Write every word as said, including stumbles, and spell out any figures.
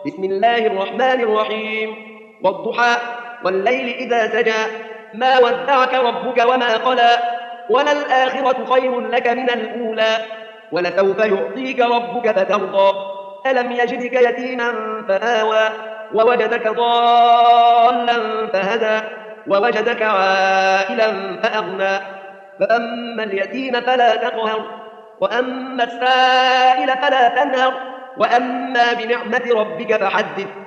بسم الله الرحمن الرحيم والضحى والليل إذا سجى ما ودعك ربك وما قلى وللآخرة خير لك من الأولى ولسوف يعطيك ربك فترضى ألم يجدك يتيما فآوى ووجدك ضالا فهدى ووجدك عائلا فأغنى فأما اليتيم فلا تقهر وأما السائل فلا تنهر وأما بنعمة ربك فحدث